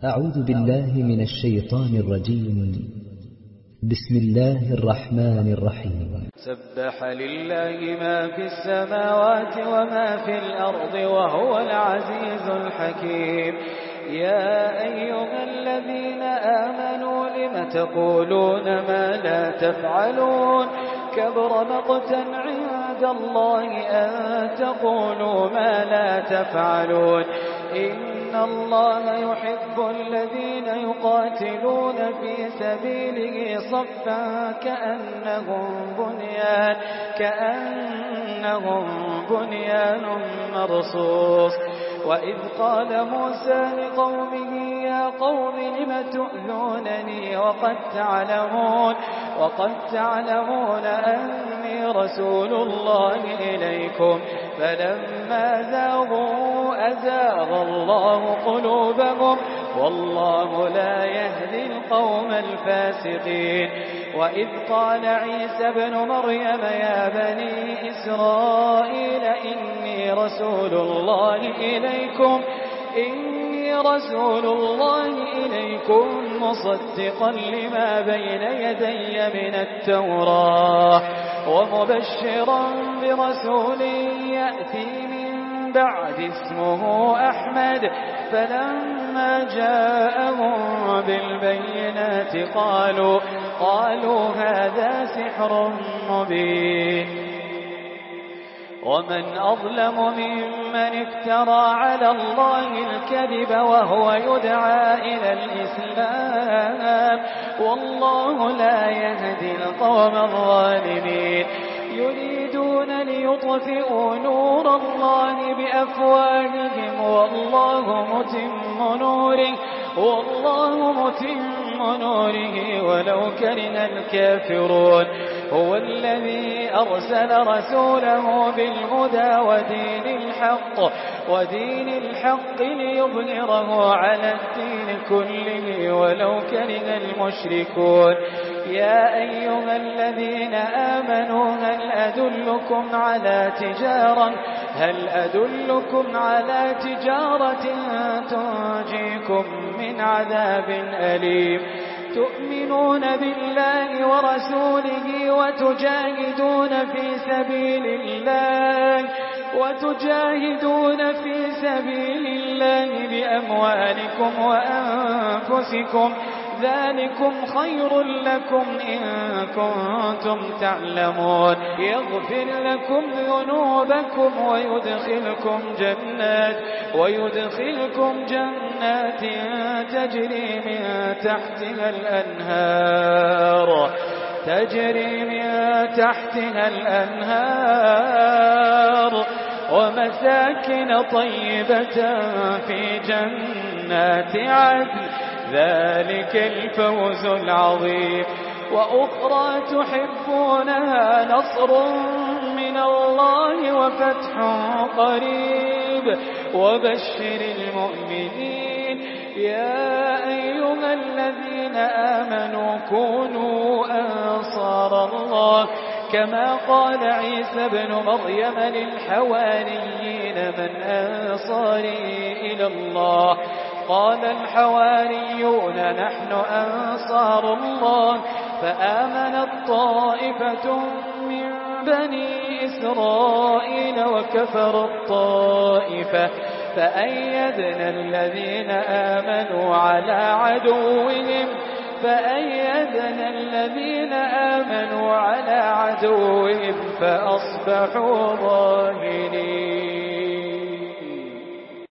أعوذ بالله من الشيطان الرجيم. بسم الله الرحمن الرحيم. سبح لله ما في السماوات وما في الأرض وهو العزيز الحكيم. يا أيها الذين آمنوا لم تقولون ما لا تفعلون كبر مقتا عند الله أن تقولوا ما لا تفعلون. إن الله يحب الذين يقاتلون في سبيله صفا كأنهم بنيان مرصوص. وإذ قال موسى لقومه يا قوم لم تؤذونني وقد تعلمون أني رسول الله إليكم فلما زاغوا أزاغ الله قلوبهم والله لا يهدي القوم الفاسقين. وإذ قال عيسى ابن مريم يا بني إسرائيل إني رسول الله إليكم مصدقا لما بين يدي من التوراة ومبشرا برسول يأتي من بعد اسمه أحمد. فلما جاءهم بالبينات قالوا هذا سحر مبين. ومن أظلم ممن افترى على الله الكذب وهو يدعى إلى الإسلام والله لا يهدي القوم الظالمين. يريدون ليطفئوا نور الله بأفواههم والله متم نوره ولو كره الكافرون. هو الذي أرسل رسوله بالهدى ودين الحق ليظهره على الدين كله ولو كره المشركون. يا أيها الذين آمنوا هل أدلكم على تجارة تنجيكم من عذاب أليم. تؤمنون بالله ورسوله وتجاهدون في سبيل الله بأموالكم وأنفسكم ذلكم خير لكم إن كنتم تعلمون. يغفر لكم ذنوبكم ويدخلكم جنات تجري من تحتها الأنهار ومساكن طيبة في جنات عدن ذلك الفوز العظيم. وأخرى تحبونها نصر من الله وفتح قريب وبشر المؤمنين. يا أيها الذين آمنوا كونوا أنصار الله كما قال عيسى ابن مريم للحواريين من أنصاري إلى الله قال الحواريون نحن أنصار الله. فآمنت طائفة من بني إسرائيل وكفرت طائفة فأيدنا الذين آمنوا على عدوهم فأصبحوا ظاهرين.